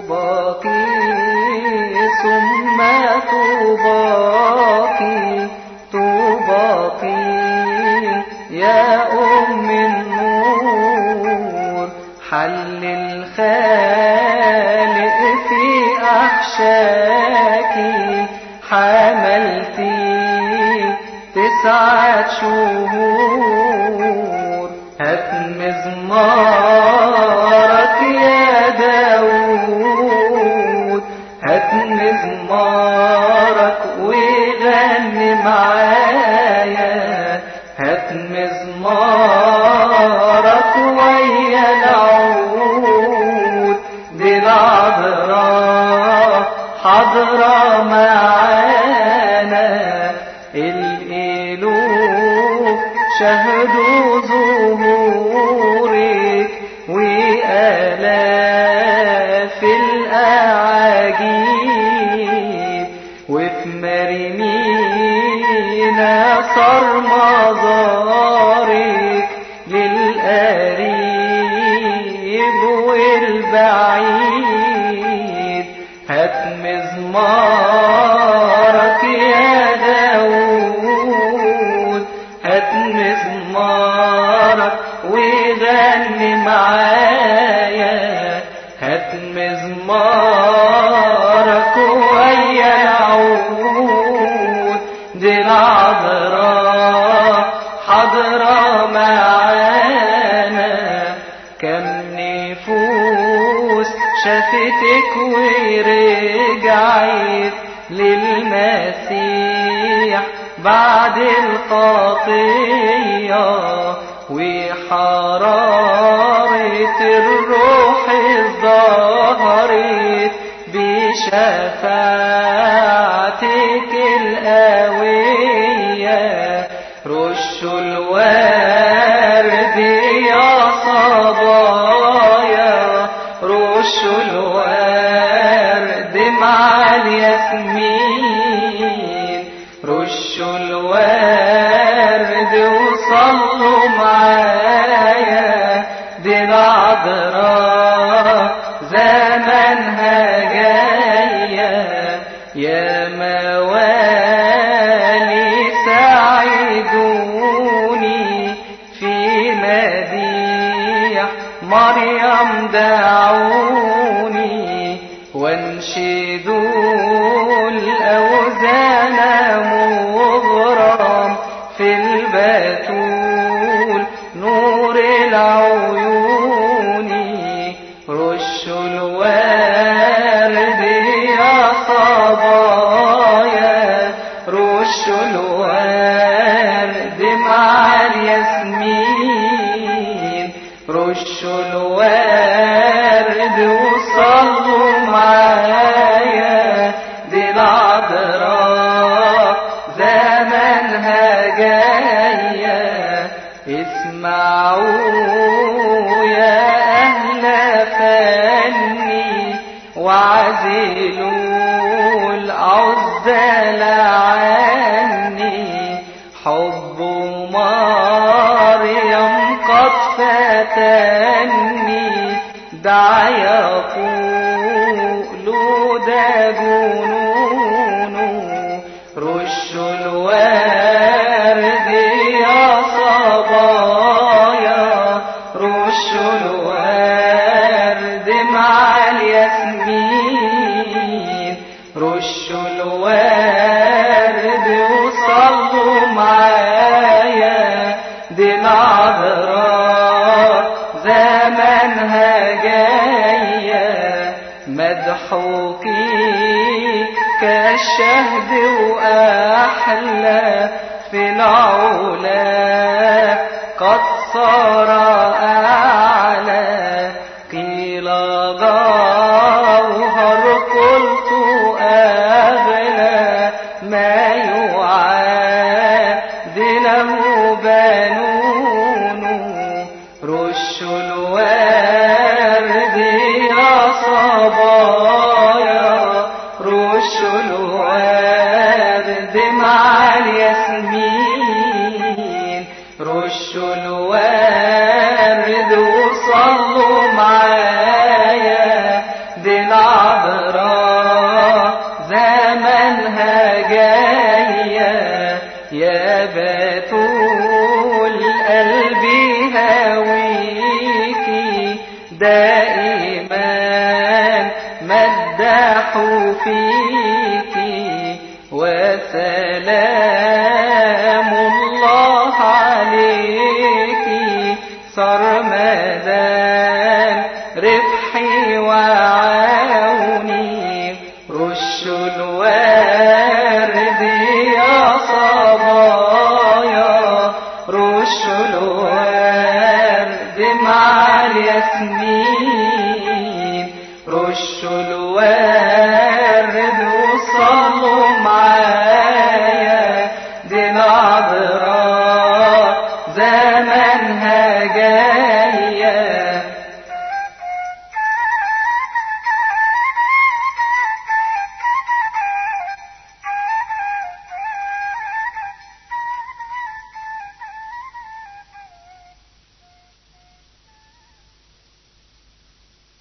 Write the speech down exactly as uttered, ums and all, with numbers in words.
طوباكي ثم طوباكي طوباكي يا أم النور. حل الخالق في أحشاكي حملتي تسعة شهور. هات مزمارك يا داود هات مزمارك وغني معايا. هات مزمارك ويا العود دي العذراء حاضرة معانا. الإلوف شهدوا ظهورك وآلاف الأعاجيب. وفي مريمينا صار مزارك للقريب والبعيد. هات مزمارك يا داود هات مزمارك وغني معايا. هات مزمارك ويا العود دي العذراء حاضرة معانا. كم نفوس شافتك ورجعت للمسيح بعد الخطية. وحرارة الروح ظهرت بشفاعتك القوية. رشوا الورد يا صبايا رشوا الورد مع الياسمين. رشوا الورد وصلوا معايا دي العذراء زمنها جاية. يا موالي ساعدوني في مديح مريم دعوني. وانشدوا الأوزان مغرم في البتول نور العيون. رشوا الورد يا صبايا رشوا الورد مع الياسمين. رشوا الورد وصلوا معايا دي العذراء زمنها جاية. اسمعوا يا أهل فني وعزلوا العزل عني. حب مريم قد فتني دع يقولوا ده جنون. رشوا الورد يا صبايا رشوا الورد مع الياسمين. رشوا الورد وصلوا معايا دي العذراء زمنها جاية. مدحوكي كالشهد وأحلى في العلا قد صار أعلى. قيل جوهر قلت أغلى ما يعادله بنون. رشوا الورد يا صبايا رشوا الورد مع الياسمين. رشوا الورد وصلوا معايا دائما مدحوا فيك وسلام الله عليك سرمدا ربحي وعوني رش الورد يا صبايا رش الورد مع الياسمين رش الورد وصلوا معايا دي نعذر